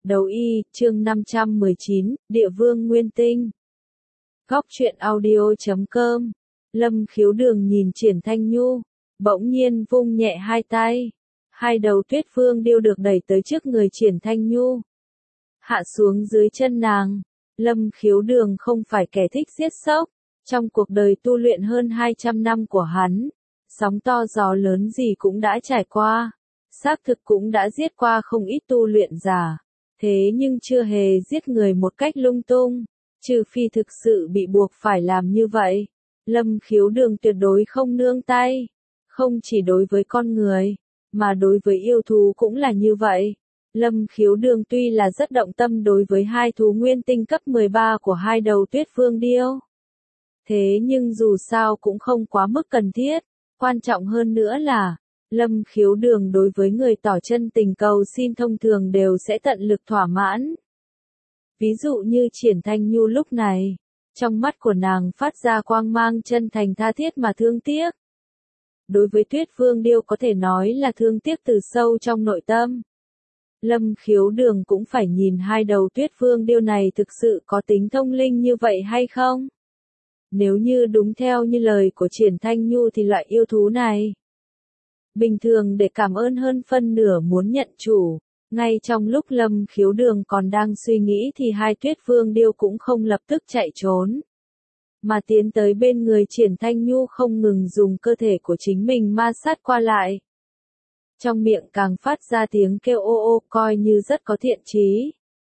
Đấu y, chương 519, Địa vương Nguyên Tinh. Góc truyện audio.com. Lâm Khiếu Đường nhìn Triển Thanh Nhu, bỗng nhiên vung nhẹ hai tay. Hai đầu Tuyết Vương Điêu được đẩy tới trước người Triển Thanh Nhu, hạ xuống dưới chân nàng. Lâm Khiếu Đường không phải kẻ thích giết chóc. Trong cuộc đời tu luyện hơn 200 năm của hắn, sóng to gió lớn gì cũng đã trải qua, xác thực cũng đã giết qua không ít tu luyện giả. Thế nhưng chưa hề giết người một cách lung tung, trừ phi thực sự bị buộc phải làm như vậy. Lâm Khiếu Đường tuyệt đối không nương tay, không chỉ đối với con người, mà đối với yêu thú cũng là như vậy. Lâm Khiếu Đường tuy là rất động tâm đối với hai thú nguyên tinh cấp 13 của hai đầu Tuyết Vương Điêu. Thế nhưng dù sao cũng không quá mức cần thiết, quan trọng hơn nữa là, Lâm Khiếu Đường đối với người tỏ chân tình cầu xin thông thường đều sẽ tận lực thỏa mãn. Ví dụ như Triển Thanh Nhu lúc này, trong mắt của nàng phát ra quang mang chân thành tha thiết mà thương tiếc. Đối với Tuyết Vương Điêu có thể nói là thương tiếc từ sâu trong nội tâm. Lâm Khiếu Đường cũng phải nhìn hai đầu Tuyết Vương Điêu này thực sự có tính thông linh như vậy hay không. Nếu như đúng theo như lời của Triển Thanh Nhu thì loại yêu thú này bình thường để cảm ơn hơn phân nửa muốn nhận chủ. Ngay trong lúc Lâm Khiếu Đường còn đang suy nghĩ thì hai Tuyết Vương Điêu cũng không lập tức chạy trốn, mà tiến tới bên người Triển Thanh Nhu không ngừng dùng cơ thể của chính mình ma sát qua lại. Trong miệng càng phát ra tiếng kêu ô ô coi như rất có thiện chí.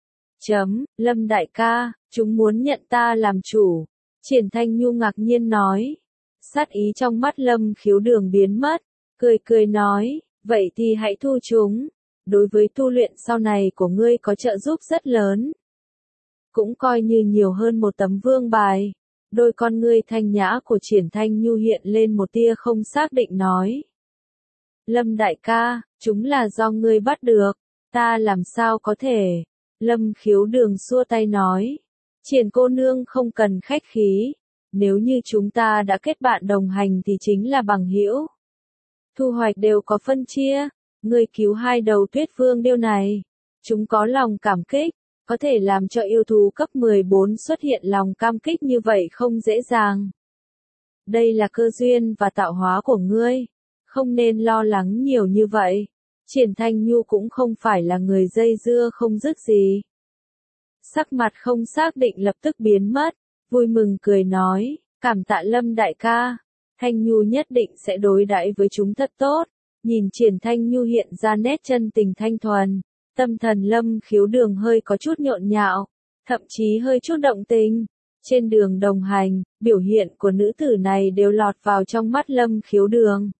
Lâm đại ca, chúng muốn nhận ta làm chủ. Triển Thanh Nhu ngạc nhiên nói. Sát ý trong mắt Lâm Khiếu Đường biến mất, cười nói, vậy thì hãy thu chúng. Đối với tu luyện sau này của ngươi có trợ giúp rất lớn. Cũng coi như nhiều hơn một tấm vương bài. Đôi con ngươi thanh nhã của Triển Thanh Nhu hiện lên một tia không xác định nói. Lâm đại ca, chúng là do ngươi bắt được, ta làm sao có thể. Lâm Khiếu Đường xua tay nói. Triển cô nương không cần khách khí, nếu như chúng ta đã kết bạn đồng hành thì chính là bằng hữu. Thu hoạch đều có phân chia, ngươi cứu hai đầu Tuyết Vương Điêu này, chúng có lòng cảm kích, có thể làm cho yêu thú cấp 14 xuất hiện lòng cam kích như vậy không dễ dàng. Đây là cơ duyên và tạo hóa của ngươi, không nên lo lắng nhiều như vậy. Triển Thanh Nhu cũng không phải là người dây dưa không dứt gì. Sắc mặt không xác định lập tức biến mất, vui mừng cười nói, cảm tạ Lâm đại ca, Thanh Nhu nhất định sẽ đối đãi với chúng thật tốt. Nhìn Triển Thanh Nhu hiện ra nét chân tình thanh thuần, tâm thần Lâm Khiếu Đường hơi có chút nhộn nhạo, thậm chí hơi chút động tình. Trên đường đồng hành, biểu hiện của nữ tử này đều lọt vào trong mắt Lâm Khiếu Đường.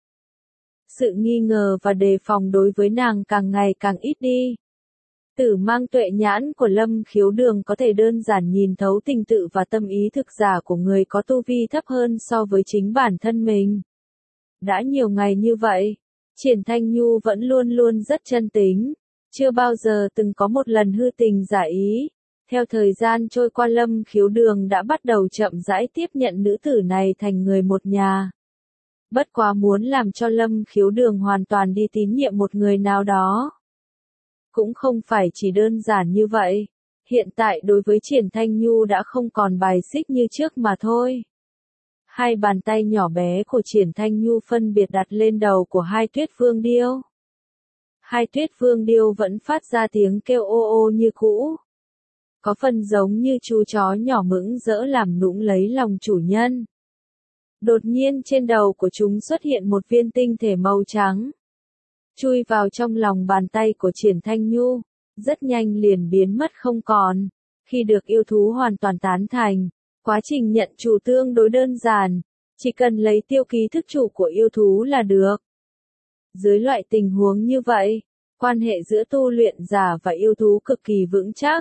Sự nghi ngờ và đề phòng đối với nàng càng ngày càng ít đi. Tử mang tuệ nhãn của Lâm Khiếu Đường có thể đơn giản nhìn thấu tình tự và tâm ý thực giả của người có tu vi thấp hơn so với chính bản thân mình. Đã nhiều ngày như vậy, Triển Thanh Nhu vẫn luôn luôn rất chân tính, chưa bao giờ từng có một lần hư tình giả ý. Theo thời gian trôi qua Lâm Khiếu Đường đã bắt đầu chậm rãi tiếp nhận nữ tử này thành người một nhà. Bất quá muốn làm cho Lâm Khiếu Đường hoàn toàn đi tín nhiệm một người nào đó, cũng không phải chỉ đơn giản như vậy. Hiện tại đối với Triển Thanh Nhu đã không còn bài xích như trước mà thôi. Hai bàn tay nhỏ bé của Triển Thanh Nhu phân biệt đặt lên đầu của hai Tuyết Vương Điêu. Hai Tuyết Vương Điêu vẫn phát ra tiếng kêu ô ô như cũ. Có phần giống như chú chó nhỏ mững dỡ làm nũng lấy lòng chủ nhân. Đột nhiên trên đầu của chúng xuất hiện một viên tinh thể màu trắng, chui vào trong lòng bàn tay của Triển Thanh Nhu, rất nhanh liền biến mất không còn. Khi được yêu thú hoàn toàn tán thành, quá trình nhận chủ tương đối đơn giản, chỉ cần lấy tiêu ký thức chủ của yêu thú là được. Dưới loại tình huống như vậy, quan hệ giữa tu luyện giả và yêu thú cực kỳ vững chắc.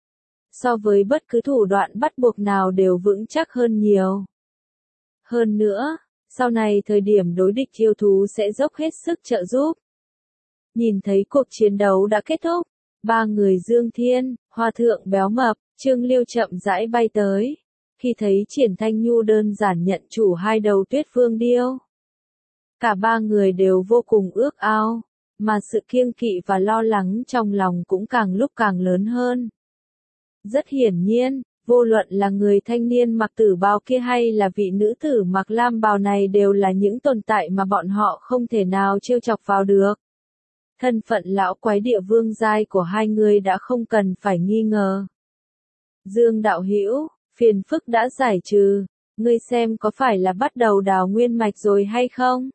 So với bất cứ thủ đoạn bắt buộc nào đều vững chắc hơn nhiều. Hơn nữa, sau này thời điểm đối địch yêu thú sẽ dốc hết sức trợ giúp. Nhìn thấy cuộc chiến đấu đã kết thúc, ba người Dương Thiên, Hoa Thượng béo mập, Trương Liêu chậm rãi bay tới. Khi thấy Triển Thanh Nhu đơn giản nhận chủ hai đầu Tuyết Vương Điêu, cả ba người đều vô cùng ước ao. mà sự kiêng kỵ và lo lắng trong lòng cũng càng lúc càng lớn hơn. Rất hiển nhiên, vô luận là người thanh niên mặc tử bào kia hay là vị nữ tử mặc lam bào này đều là những tồn tại mà bọn họ không thể nào trêu chọc vào được. Thân phận lão quái địa vương giai của hai người đã không cần phải nghi ngờ. Dương đạo hữu, phiền phức đã giải trừ, ngươi xem có phải là bắt đầu đào nguyên mạch rồi hay không?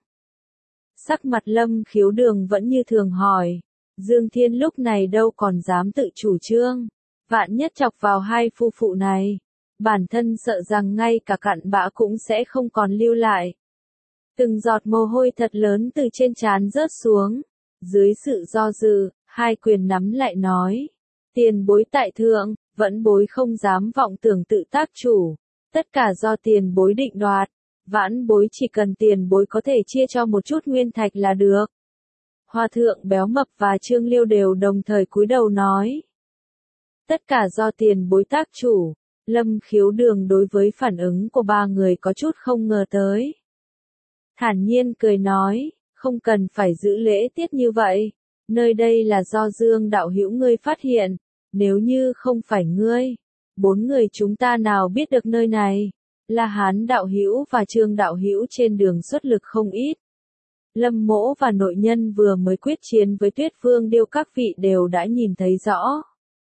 Sắc mặt Lâm Khiếu Đường vẫn như thường hỏi. Dương Thiên lúc này đâu còn dám tự chủ trương. Vạn nhất chọc vào hai phu phụ này. Bản thân sợ rằng ngay cả cặn bã cũng sẽ không còn lưu lại. Từng giọt mồ hôi thật lớn từ trên trán rớt xuống. Dưới sự do dự, hai quyền nắm lại nói. Tiền bối tại thượng, vẫn bối không dám vọng tưởng tự tác chủ. Tất cả do tiền bối định đoạt. Vãn bối chỉ cần tiền bối có thể chia cho một chút nguyên thạch là được. Hòa thượng Béo Mập và Trương Liêu đều đồng thời cúi đầu nói. Tất cả do tiền bối tác chủ. Lâm Khiếu Đường đối với phản ứng của ba người có chút không ngờ tới. Thản nhiên cười nói, không cần phải giữ lễ tiết như vậy. Nơi đây là do Dương đạo hữu ngươi phát hiện. Nếu như không phải ngươi, bốn người chúng ta nào biết được nơi này. La Hán đạo hữu và Trương đạo hữu trên đường xuất lực không ít. Lâm Mỗ và nội nhân vừa mới quyết chiến với Tuyết Vương Điêu các vị đều đã nhìn thấy rõ.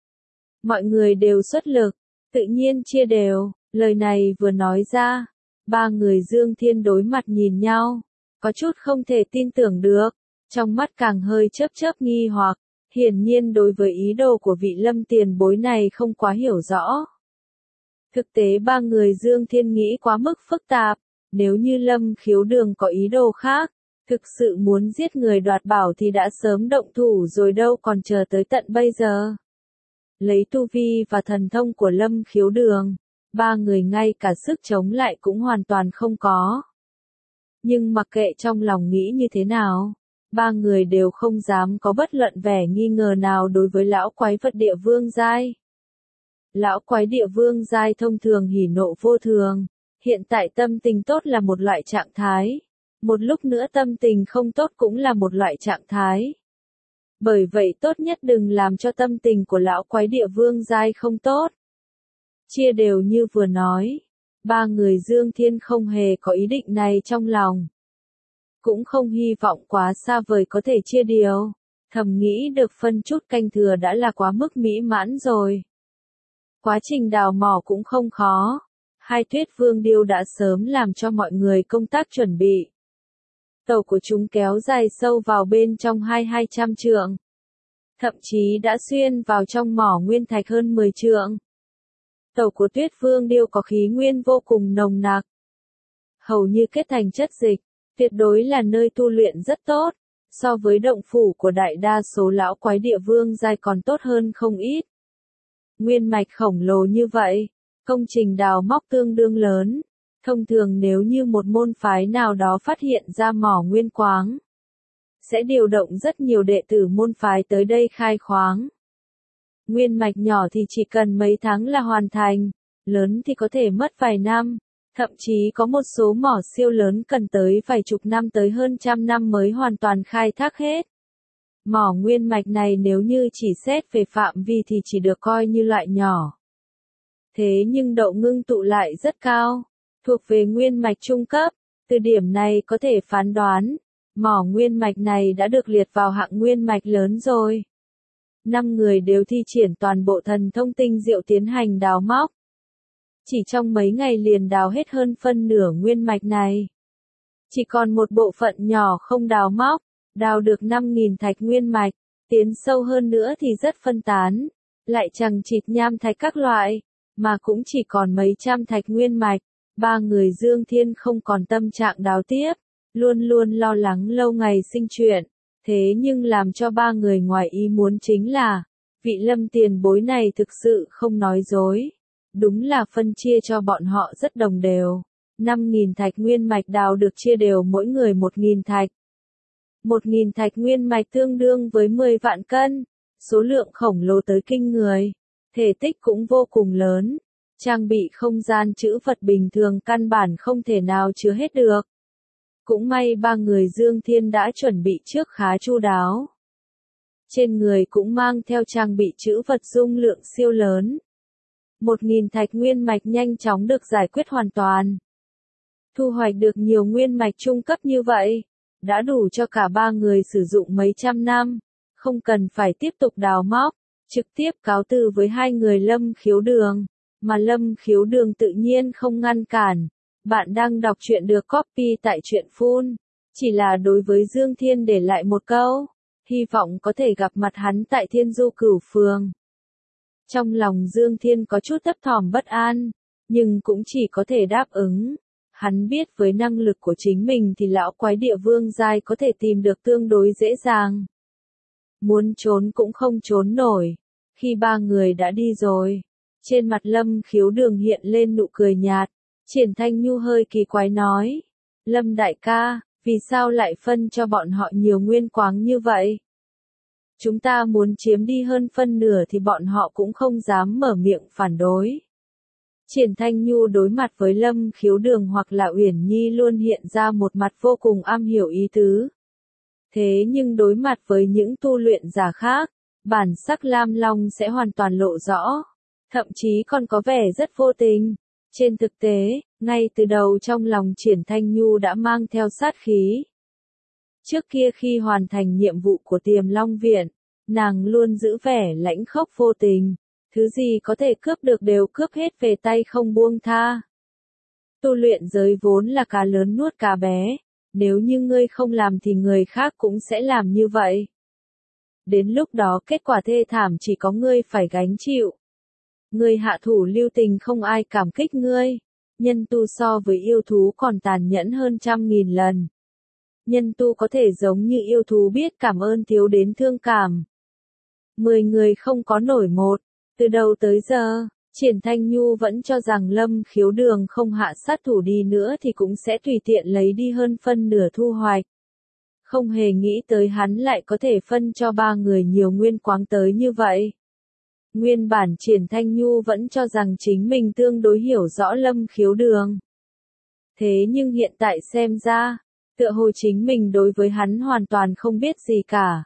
Mọi người đều xuất lực, tự nhiên chia đều, lời này vừa nói ra, ba người Dương Thiên đối mặt nhìn nhau, có chút không thể tin tưởng được, trong mắt càng hơi chớp chớp nghi hoặc, hiển nhiên đối với ý đồ của vị Lâm tiền bối này không quá hiểu rõ. Thực tế ba người Dương Thiên nghĩ quá mức phức tạp, nếu như Lâm Khiếu Đường có ý đồ khác, thực sự muốn giết người đoạt bảo thì đã sớm động thủ rồi đâu còn chờ tới tận bây giờ. Lấy tu vi và thần thông của Lâm Khiếu Đường, ba người ngay cả sức chống lại cũng hoàn toàn không có. Nhưng mặc kệ trong lòng nghĩ như thế nào, ba người đều không dám có bất luận vẻ nghi ngờ nào đối với lão quái vật địa vương giai. Lão quái địa vương giai thông thường hỉ nộ vô thường, hiện tại tâm tình tốt là một loại trạng thái, một lúc nữa tâm tình không tốt cũng là một loại trạng thái. Bởi vậy tốt nhất đừng làm cho tâm tình của lão quái địa vương giai không tốt. Chia đều như vừa nói, ba người Dương Thiên không hề có ý định này trong lòng. Cũng không hy vọng quá xa vời có thể chia điều, thầm nghĩ được phân chút canh thừa đã là quá mức mỹ mãn rồi. Quá trình đào mỏ cũng không khó, hai Tuyết Vương Điêu đã sớm làm cho mọi người công tác chuẩn bị. Tàu của chúng kéo dài sâu vào bên trong 200 trượng. Thậm chí đã xuyên vào trong mỏ nguyên thạch hơn 10 trượng. Tàu của Tuyết Vương Điêu có khí nguyên vô cùng nồng nặc. Hầu như kết thành chất dịch, tuyệt đối là nơi tu luyện rất tốt, so với động phủ của đại đa số lão quái địa vương giai còn tốt hơn không ít. Nguyên mạch khổng lồ như vậy, công trình đào móc tương đương lớn. Thông thường nếu như một môn phái nào đó phát hiện ra mỏ nguyên khoáng, sẽ điều động rất nhiều đệ tử môn phái tới đây khai khoáng. Nguyên mạch nhỏ thì chỉ cần mấy tháng là hoàn thành, lớn thì có thể mất vài năm, thậm chí có một số mỏ siêu lớn cần tới vài chục năm tới hơn trăm năm mới hoàn toàn khai thác hết. Mỏ nguyên mạch này nếu như chỉ xét về phạm vi thì chỉ được coi như loại nhỏ. Thế nhưng độ ngưng tụ lại rất cao, thuộc về nguyên mạch trung cấp, từ điểm này có thể phán đoán, mỏ nguyên mạch này đã được liệt vào hạng nguyên mạch lớn rồi. 5 người đều thi triển toàn bộ thần thông tinh diệu tiến hành đào móc. Chỉ trong mấy ngày liền đào hết hơn phân nửa nguyên mạch này. Chỉ còn một bộ phận nhỏ không đào móc, đào được 5.000 thạch nguyên mạch, tiến sâu hơn nữa thì rất phân tán, lại chằng chịt nham thạch các loại, mà cũng chỉ còn mấy trăm thạch nguyên mạch. Ba người Dương Thiên không còn tâm trạng đào tiếp, luôn luôn lo lắng lâu ngày sinh chuyện, thế nhưng làm cho ba người ngoài ý muốn chính là, vị Lâm tiền bối này thực sự không nói dối, đúng là phân chia cho bọn họ rất đồng đều, 5.000 thạch nguyên mạch đào được chia đều mỗi người 1.000 thạch. 1.000 thạch nguyên mạch tương đương với 10 vạn cân, số lượng khổng lồ tới kinh người, thể tích cũng vô cùng lớn. Trang bị không gian trữ vật bình thường căn bản không thể nào chứa hết được. Cũng may ba người Dương Thiên đã chuẩn bị trước khá chu đáo. Trên người cũng mang theo trang bị trữ vật dung lượng siêu lớn. 1.000 thạch nguyên mạch nhanh chóng được giải quyết hoàn toàn. Thu hoạch được nhiều nguyên mạch trung cấp như vậy, đã đủ cho cả ba người sử dụng mấy trăm năm, không cần phải tiếp tục đào móc, trực tiếp cáo từ với hai người Lâm Khiếu Đường, mà Lâm Khiếu Đường tự nhiên không ngăn cản. Bạn đang đọc truyện được copy tại truyện Full, chỉ là đối với Dương Thiên để lại một câu, hy vọng có thể gặp mặt hắn tại Thiên Du Cửu Phường. Trong lòng Dương Thiên có chút thấp thỏm bất an, nhưng cũng chỉ có thể đáp ứng. Hắn biết với năng lực của chính mình thì lão quái địa vương giai có thể tìm được tương đối dễ dàng. Muốn trốn cũng không trốn nổi. Khi ba người đã đi rồi, trên mặt Lâm Khiếu Đường hiện lên nụ cười nhạt. Triển Thanh Nhu hơi kỳ quái nói, Lâm đại ca, vì sao lại phân cho bọn họ nhiều nguyên quáng như vậy? Chúng ta muốn chiếm đi hơn phân nửa thì bọn họ cũng không dám mở miệng phản đối. Triển Thanh Nhu đối mặt với Lâm Khiếu Đường hoặc là Uyển Nhi luôn hiện ra một mặt vô cùng am hiểu ý tứ. Thế nhưng đối mặt với những tu luyện giả khác, bản sắc Lam Long sẽ hoàn toàn lộ rõ, thậm chí còn có vẻ rất vô tình. Trên thực tế, ngay từ đầu trong lòng Triển Thanh Nhu đã mang theo sát khí. Trước kia khi hoàn thành nhiệm vụ của Tiềm Long Viện, nàng luôn giữ vẻ lãnh khốc vô tình, thứ gì có thể cướp được đều cướp hết về tay không buông tha. Tu luyện giới vốn là cá lớn nuốt cá bé, nếu như ngươi không làm thì người khác cũng sẽ làm như vậy. Đến lúc đó kết quả thê thảm chỉ có ngươi phải gánh chịu. Ngươi hạ thủ lưu tình không ai cảm kích ngươi. Nhân tu so với yêu thú còn tàn nhẫn hơn 100.000 lần. Nhân tu có thể giống như yêu thú biết cảm ơn thiếu đến thương cảm. 10 người không có nổi một. Từ đầu tới giờ, Triển Thanh Nhu vẫn cho rằng Lâm Khiếu Đường không hạ sát thủ đi nữa thì cũng sẽ tùy tiện lấy đi hơn phân nửa thu hoạch. Không hề nghĩ tới hắn lại có thể phân cho ba người nhiều nguyên quáng tới như vậy. Nguyên bản Triển Thanh Nhu vẫn cho rằng chính mình tương đối hiểu rõ Lâm Khiếu Đường. Thế nhưng hiện tại xem ra, tựa hồ chính mình đối với hắn hoàn toàn không biết gì cả.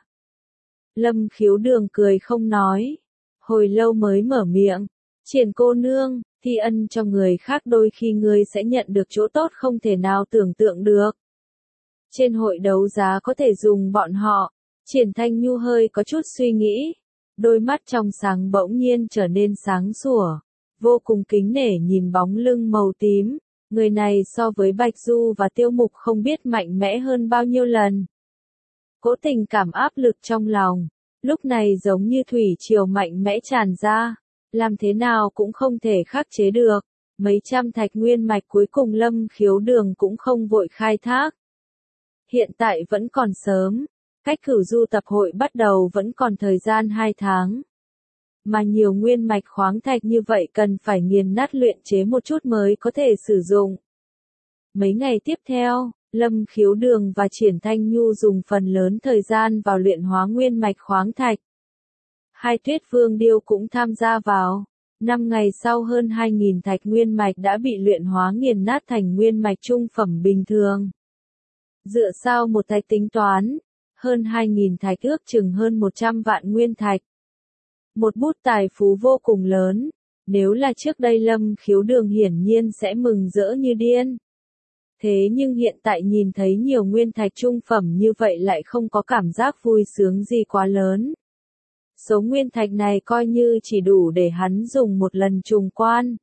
Lâm Khiếu Đường cười không nói. Hồi lâu mới mở miệng. Triển cô nương, thi ân cho người khác đôi khi ngươi sẽ nhận được chỗ tốt không thể nào tưởng tượng được. Trên hội đấu giá có thể dùng bọn họ. Triển Thanh Nhu hơi có chút suy nghĩ. Đôi mắt trong sáng bỗng nhiên trở nên sáng sủa. Vô cùng kính nể nhìn bóng lưng màu tím. Người này so với Bạch Du và Tiêu Mục không biết mạnh mẽ hơn bao nhiêu lần. Cố tình cảm áp lực trong lòng. Lúc này giống như thủy triều mạnh mẽ tràn ra. Làm thế nào cũng không thể khắc chế được. Mấy trăm thạch nguyên mạch cuối cùng Lâm Khiếu Đường cũng không vội khai thác. Hiện tại vẫn còn sớm. Cách cửu du tập hội bắt đầu vẫn còn thời gian 2 tháng. Mà nhiều nguyên mạch khoáng thạch như vậy cần phải nghiền nát luyện chế một chút mới có thể sử dụng. Mấy ngày tiếp theo, Lâm Khiếu Đường và Triển Thanh Nhu dùng phần lớn thời gian vào luyện hóa nguyên mạch khoáng thạch. Hai Tuyết Vương Điêu cũng tham gia vào. 5 ngày sau hơn 2.000 thạch nguyên mạch đã bị luyện hóa nghiền nát thành nguyên mạch trung phẩm bình thường. Dựa sau một thạch tính toán, hơn 2.000 thạch ước chừng hơn 100 vạn nguyên thạch. Một bút tài phú vô cùng lớn, nếu là trước đây Lâm Khiếu Đường hiển nhiên sẽ mừng rỡ như điên. Thế nhưng hiện tại nhìn thấy nhiều nguyên thạch trung phẩm như vậy lại không có cảm giác vui sướng gì quá lớn. Số nguyên thạch này coi như chỉ đủ để hắn dùng một lần trùng quan.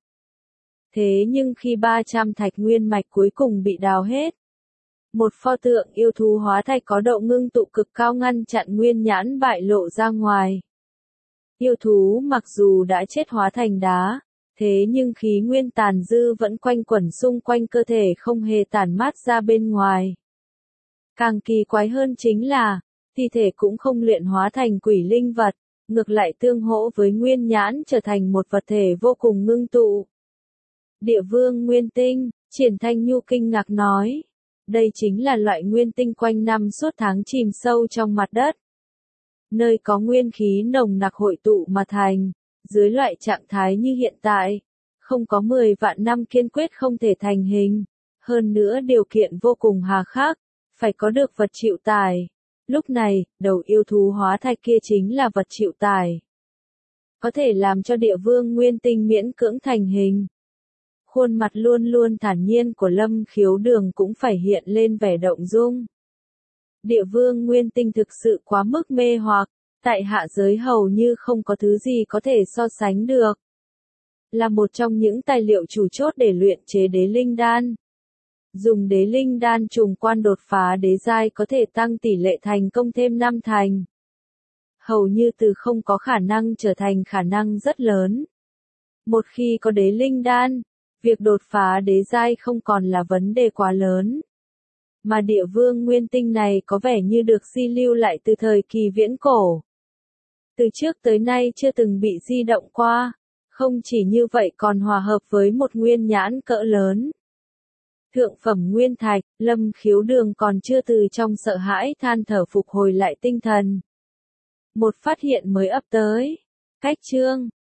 Thế nhưng khi 300 thạch nguyên mạch cuối cùng bị đào hết, một pho tượng yêu thú hóa thạch có độ ngưng tụ cực cao ngăn chặn nguyên nhãn bại lộ ra ngoài. Yêu thú mặc dù đã chết hóa thành đá, thế nhưng khí nguyên tàn dư vẫn quanh quẩn xung quanh cơ thể không hề tản mát ra bên ngoài. Càng kỳ quái hơn chính là, thi thể cũng không luyện hóa thành quỷ linh vật, ngược lại tương hỗ với nguyên nhãn trở thành một vật thể vô cùng ngưng tụ. Địa vương nguyên tinh, Triển Thanh Nhu kinh ngạc nói. Đây chính là loại nguyên tinh quanh năm suốt tháng chìm sâu trong mặt đất. Nơi có nguyên khí nồng nặc hội tụ mà thành, dưới loại trạng thái như hiện tại, không có 10 vạn năm kiên quyết không thể thành hình. Hơn nữa điều kiện vô cùng hà khắc, phải có được vật chịu tải. Lúc này, đầu yêu thú hóa thạch kia chính là vật chịu tải. Có thể làm cho địa vương nguyên tinh miễn cưỡng thành hình. Khuôn mặt luôn luôn thản nhiên của Lâm Khiếu Đường cũng phải hiện lên vẻ động dung. Địa vương nguyên tinh thực sự quá mức mê hoặc, tại hạ giới hầu như không có thứ gì có thể so sánh được. Là một trong những tài liệu chủ chốt để luyện chế đế linh đan. Dùng đế linh đan trùng quan đột phá đế giai có thể tăng tỷ lệ thành công thêm 5 thành. Hầu như từ không có khả năng trở thành khả năng rất lớn. Một khi có đế linh đan, việc đột phá đế giai không còn là vấn đề quá lớn. Mà địa vương nguyên tinh này có vẻ như được di lưu lại từ thời kỳ viễn cổ. Từ trước tới nay chưa từng bị di động qua, không chỉ như vậy còn hòa hợp với một nguyên nhãn cỡ lớn. Thượng phẩm nguyên thạch, Lâm Khiếu Đường còn chưa từ trong sợ hãi than thở phục hồi lại tinh thần. Một phát hiện mới ập tới. Cách chương